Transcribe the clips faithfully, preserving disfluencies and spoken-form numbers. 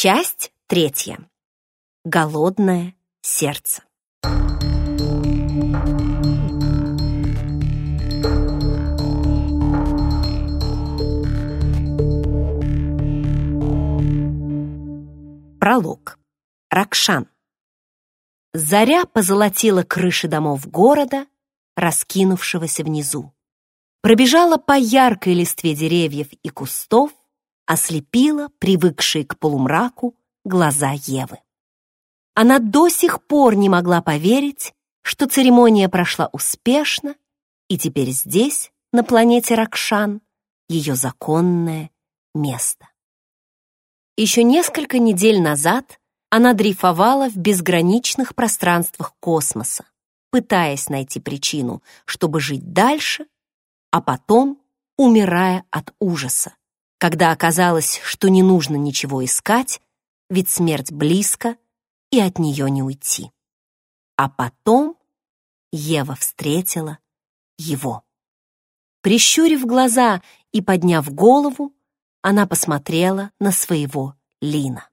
Часть третья. Голодное сердце. Пролог. Ракшан. Заря позолотила крыши домов города, раскинувшегося внизу. Пробежала по яркой листве деревьев и кустов, ослепила привыкшие к полумраку глаза Евы. Она до сих пор не могла поверить, что церемония прошла успешно, и теперь здесь, на планете Ракшан, ее законное место. Еще несколько недель назад она дрейфовала в безграничных пространствах космоса, пытаясь найти причину, чтобы жить дальше, а потом умирая от ужаса, когда оказалось, что не нужно ничего искать, ведь смерть близко, и от нее не уйти. А потом Ева встретила его. Прищурив глаза и подняв голову, она посмотрела на своего Лина.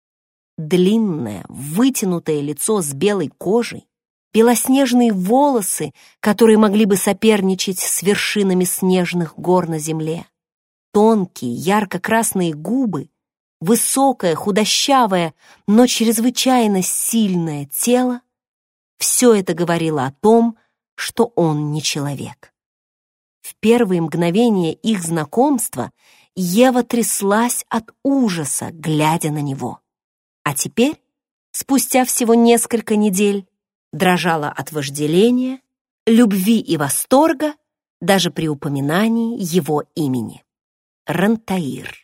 Длинное, вытянутое лицо с белой кожей, белоснежные волосы, которые могли бы соперничать с вершинами снежных гор на земле, тонкие, ярко-красные губы, высокое, худощавое, но чрезвычайно сильное тело — все это говорило о том, что он не человек. В первые мгновения их знакомства Ева тряслась от ужаса, глядя на него. А теперь, спустя всего несколько недель, дрожала от вожделения, любви и восторга даже при упоминании его имени. Рантаир.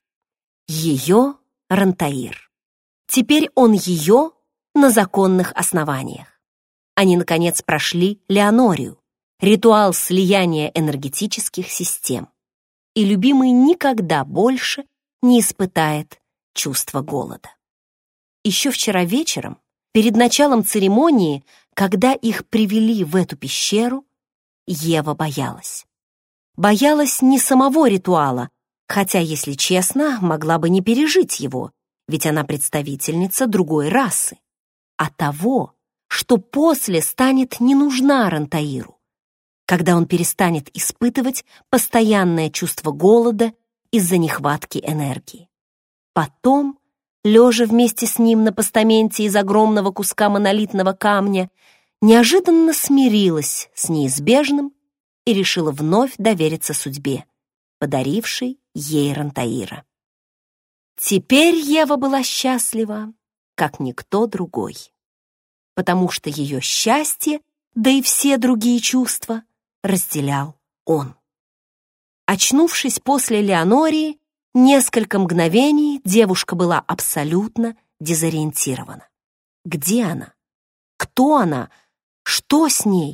Ее Рантаир. Теперь он ее на законных основаниях. Они, наконец, прошли Леонорию, ритуал слияния энергетических систем. И любимый никогда больше не испытает чувства голода. Еще вчера вечером, перед началом церемонии, когда их привели в эту пещеру, Ева боялась. Боялась не самого ритуала, хотя, если честно, могла бы не пережить его, ведь она представительница другой расы, а того, что после станет не нужна Рантаиру, когда он перестанет испытывать постоянное чувство голода из-за нехватки энергии. Потом, лежа вместе с ним на постаменте из огромного куска монолитного камня, неожиданно смирилась с неизбежным и решила вновь довериться судьбе, подарившей ей Рантаира. Теперь Ева была счастлива, как никто другой, потому что ее счастье, да и все другие чувства, разделял он. Очнувшись после Леонории, несколько мгновений девушка была абсолютно дезориентирована. Где она? Кто она? Что с ней?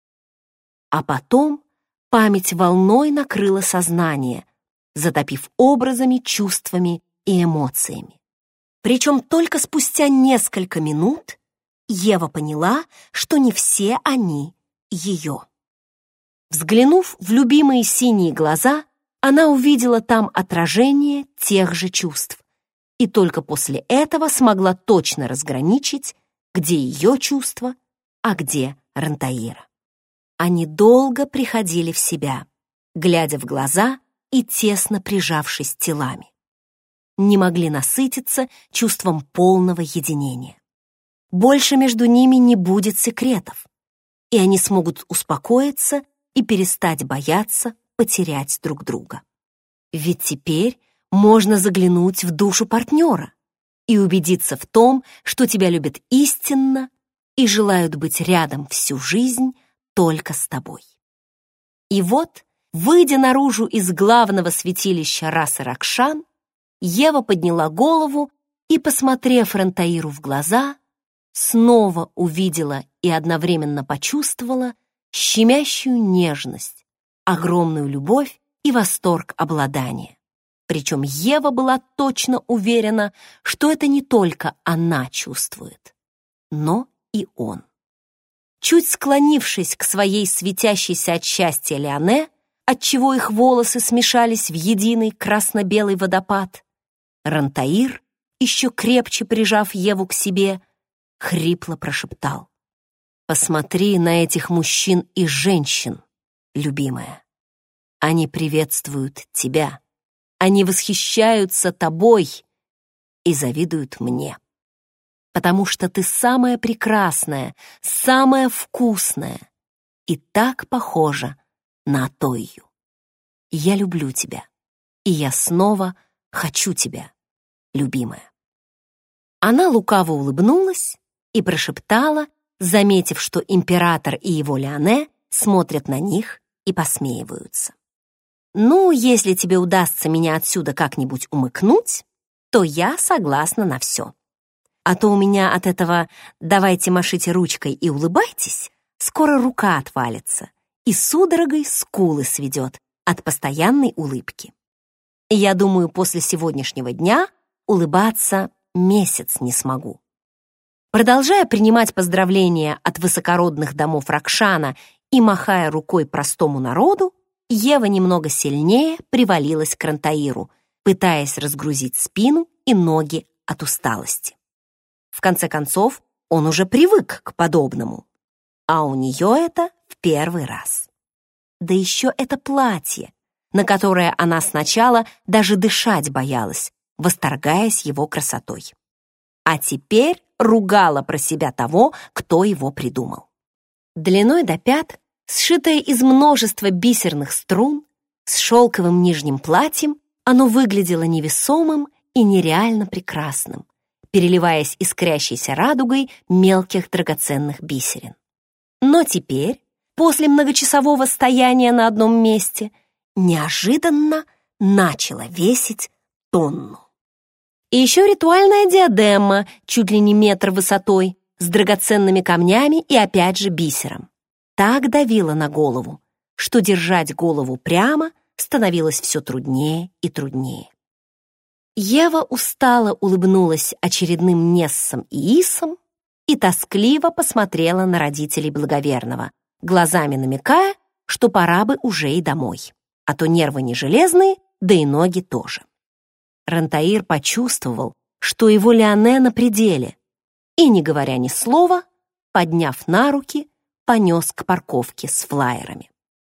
А потом память волной накрыла сознание, затопив образами, чувствами и эмоциями. Причем только спустя несколько минут Ева поняла, что не все они ее. Взглянув в любимые синие глаза, она увидела там отражение тех же чувств, и только после этого смогла точно разграничить, где ее чувства, а где Рантаира. Они долго приходили в себя, глядя в глаза и тесно прижавшись телами. Не могли насытиться чувством полного единения. Больше между ними не будет секретов, и они смогут успокоиться и перестать бояться потерять друг друга. Ведь теперь можно заглянуть в душу партнера и убедиться в том, что тебя любят истинно и желают быть рядом всю жизнь только с тобой. И вот, выйдя наружу из главного святилища расы Ракшан, Ева подняла голову и, посмотрев Рантаиру в глаза, снова увидела и одновременно почувствовала щемящую нежность, огромную любовь и восторг обладания. Причем Ева была точно уверена, что это не только она чувствует, но и он. Чуть склонившись к своей светящейся от счастья Леоне, отчего их волосы смешались в единый красно-белый водопад, Рантаир еще крепче прижав Еву к себе, хрипло прошептал: «Посмотри на этих мужчин и женщин, любимая. Они приветствуют тебя, они восхищаются тобой и завидуют мне, потому что ты самая прекрасная, самая вкусная и так похожа на Тойю. Я люблю тебя, и я снова хочу тебя, любимая». Она лукаво улыбнулась и прошептала, заметив, что император и его Леоне смотрят на них и посмеиваются: «Ну, если тебе удастся меня отсюда как-нибудь умыкнуть, то я согласна на все. А то у меня от этого «давайте машите ручкой и улыбайтесь» скоро рука отвалится и судорогой скулы сведет от постоянной улыбки. Я думаю, после сегодняшнего дня улыбаться месяц не смогу». Продолжая принимать поздравления от высокородных домов Ракшана и махая рукой простому народу, Ева немного сильнее привалилась к Рантаиру, пытаясь разгрузить спину и ноги от усталости. В конце концов, он уже привык к подобному, а у нее это в первый раз. Да еще это платье, на которое она сначала даже дышать боялась, восторгаясь его красотой. А теперь ругала про себя того, кто его придумал. Длиной до пят, сшитое из множества бисерных струн, с шелковым нижним платьем, оно выглядело невесомым и нереально прекрасным, переливаясь искрящейся радугой мелких драгоценных бисерин. Но теперь, после многочасового стояния на одном месте, неожиданно начало весить тонну. И еще ритуальная диадема, чуть ли не метр высотой, с драгоценными камнями и опять же бисером. Так давила на голову, что держать голову прямо становилось все труднее и труднее. Ева устало улыбнулась очередным Нессом и Исом и тоскливо посмотрела на родителей благоверного, глазами намекая, что пора бы уже и домой, а то нервы не железные, да и ноги тоже. Рантаир почувствовал, что его Леоне на пределе, и, не говоря ни слова, подняв на руки, понес к парковке с флаерами.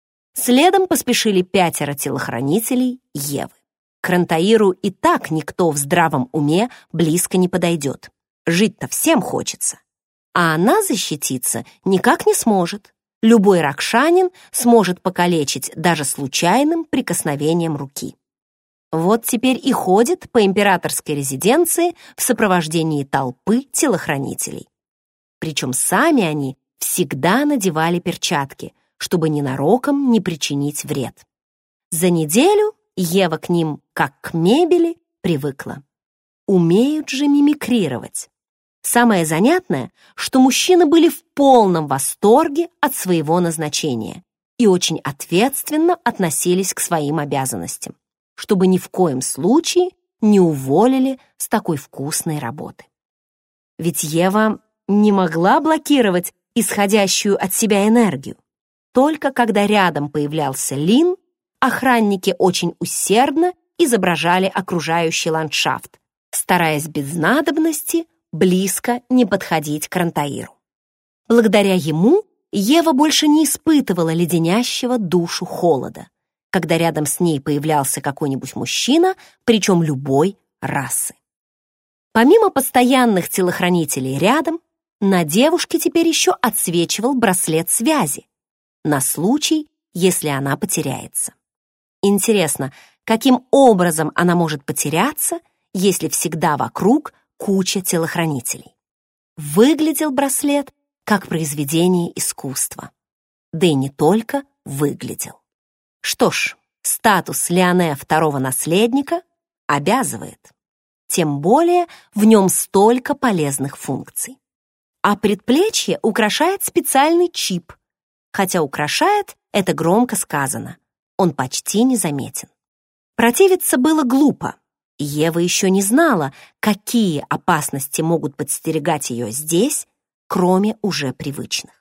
Следом поспешили пятеро телохранителей Евы. К Рантаиру и так никто в здравом уме близко не подойдет. Жить-то всем хочется. А она защититься никак не сможет. Любой ракшанин сможет покалечить даже случайным прикосновением руки. Вот теперь и ходит по императорской резиденции в сопровождении толпы телохранителей. Причем сами они всегда надевали перчатки, чтобы ненароком не причинить вред. За неделю Ева к ним, как к мебели, привыкла. Умеют же мимикрировать. Самое занятное, что мужчины были в полном восторге от своего назначения и очень ответственно относились к своим обязанностям, чтобы ни в коем случае не уволили с такой вкусной работы. Ведь Ева не могла блокировать исходящую от себя энергию. Только когда рядом появлялся Лин, охранники очень усердно изображали окружающий ландшафт, стараясь без надобности близко не подходить к Рантаиру. Благодаря ему Ева больше не испытывала леденящего душу холода, когда рядом с ней появлялся какой-нибудь мужчина, причем любой расы. Помимо постоянных телохранителей рядом, на девушке теперь еще отсвечивал браслет связи, на случай, если она потеряется. Интересно, каким образом она может потеряться, если всегда вокруг куча телохранителей? Выглядел браслет как произведение искусства. Да и не только выглядел. Что ж, статус Леоне второго наследника обязывает. Тем более в нем столько полезных функций. А предплечье украшает специальный чип. Хотя украшает — это громко сказано. Он почти незаметен. Противиться было глупо. Ева еще не знала, какие опасности могут подстерегать ее здесь, кроме уже привычных.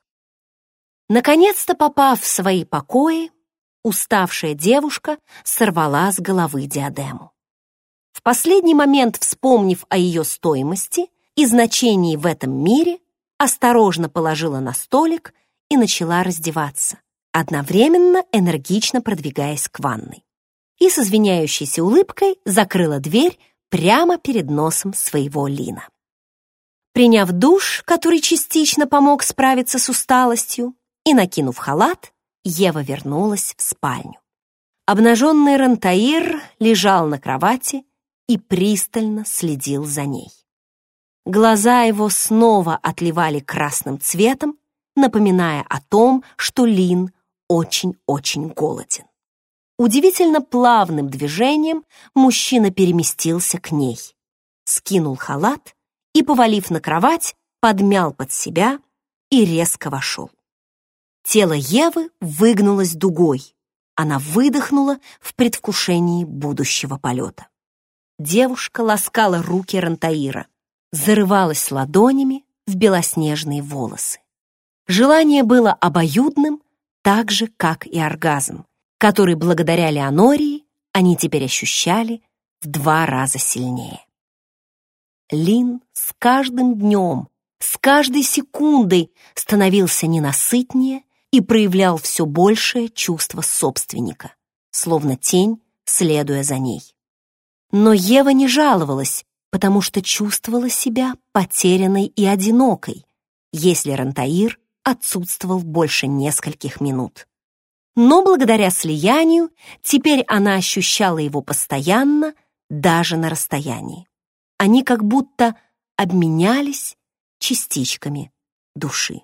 Наконец-то, попав в свои покои, уставшая девушка сорвала с головы диадему. В последний момент, вспомнив о ее стоимости и значении в этом мире, осторожно положила на столик и начала раздеваться, одновременно энергично продвигаясь к ванной. И с извиняющейся улыбкой закрыла дверь прямо перед носом своего Лина. Приняв душ, который частично помог справиться с усталостью, и накинув халат, Ева вернулась в спальню. Обнаженный Рантаир лежал на кровати и пристально следил за ней. Глаза его снова отливали красным цветом, напоминая о том, что Лин очень-очень голоден. Удивительно плавным движением мужчина переместился к ней, скинул халат и, повалив на кровать, подмял под себя и резко вошел. Тело Евы выгнулось дугой. Она выдохнула в предвкушении будущего полета. Девушка ласкала руки Рантаира, зарывалась ладонями в белоснежные волосы. Желание было обоюдным, так же, как и оргазм, который благодаря Леонории они теперь ощущали в два раза сильнее. Лин с каждым днем, с каждой секундой становился ненасытнее и проявлял все большее чувство собственника, словно тень, следуя за ней. Но Ева не жаловалась, потому что чувствовала себя потерянной и одинокой, если Рантаир отсутствовал больше нескольких минут. Но благодаря слиянию теперь она ощущала его постоянно, даже на расстоянии. Они как будто обменялись частичками души.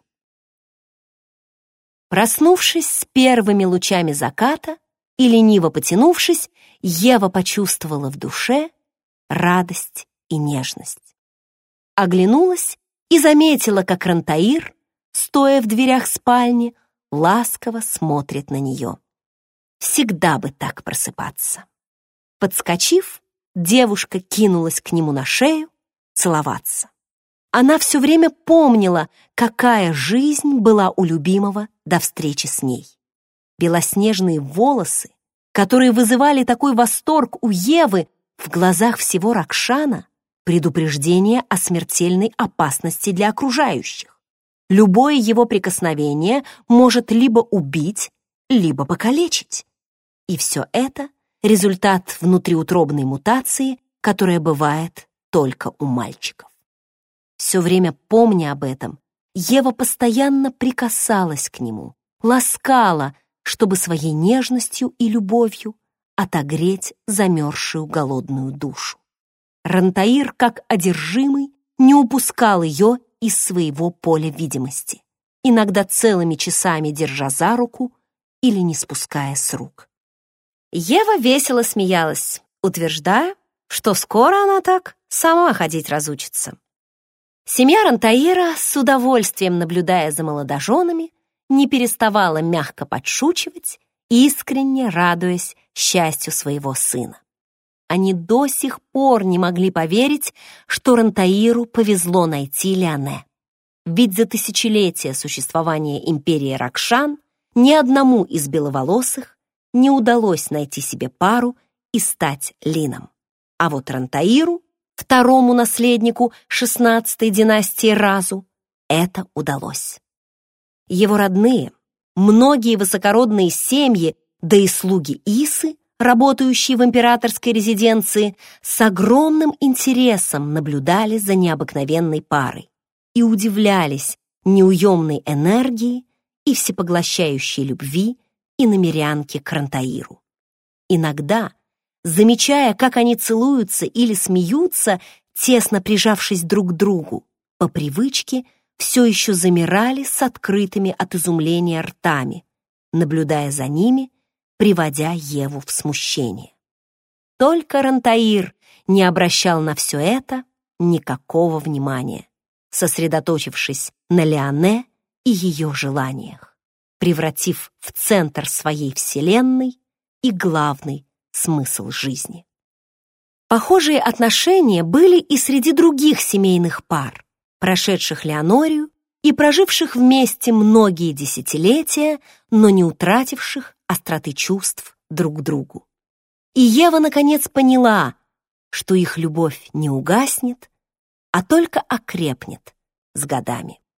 Проснувшись с первыми лучами заката и лениво потянувшись, Ева почувствовала в душе радость и нежность. Оглянулась и заметила, как Рантаир, стоя в дверях спальни, ласково смотрит на нее. Всегда бы так просыпаться. Подскочив, девушка кинулась к нему на шею целоваться. Она все время помнила, какая жизнь была у любимого до встречи с ней. Белоснежные волосы, которые вызывали такой восторг у Евы, в глазах всего Ракшана предупреждение о смертельной опасности для окружающих. Любое его прикосновение может либо убить, либо покалечить. И все это — результат внутриутробной мутации, которая бывает только у мальчиков. Все время помня об этом, Ева постоянно прикасалась к нему, ласкала, чтобы своей нежностью и любовью отогреть замерзшую голодную душу. Рантаир, как одержимый, не упускал ее из своего поля видимости, иногда целыми часами держа за руку или не спуская с рук. Ева весело смеялась, утверждая, что скоро она так сама ходить разучится. Семья Рантаира, с удовольствием наблюдая за молодоженами, не переставала мягко подшучивать, искренне радуясь счастью своего сына. Они до сих пор не могли поверить, что Рантаиру повезло найти Леоне. Ведь за тысячелетия существования империи Ракшан ни одному из беловолосых не удалось найти себе пару и стать Лином. А вот Рантаиру, второму наследнику шестнадцатой династии Разу, это удалось. Его родные, многие высокородные семьи, да и слуги Исы, работающие в императорской резиденции, с огромным интересом наблюдали за необыкновенной парой и удивлялись неуемной энергии и всепоглощающей любви иномерянки к Рантаиру. Иногда, замечая, как они целуются или смеются, тесно прижавшись друг к другу, по привычке все еще замирали с открытыми от изумления ртами, наблюдая за ними, приводя Еву в смущение. Только Рантаир не обращал на все это никакого внимания, сосредоточившись на Леоне и ее желаниях, превратив в центр своей вселенной и главный смысл жизни. Похожие отношения были и среди других семейных пар, прошедших Леонорию и проживших вместе многие десятилетия, но не утративших остроты чувств друг к другу. И Ева наконец поняла, что их любовь не угаснет, а только окрепнет с годами.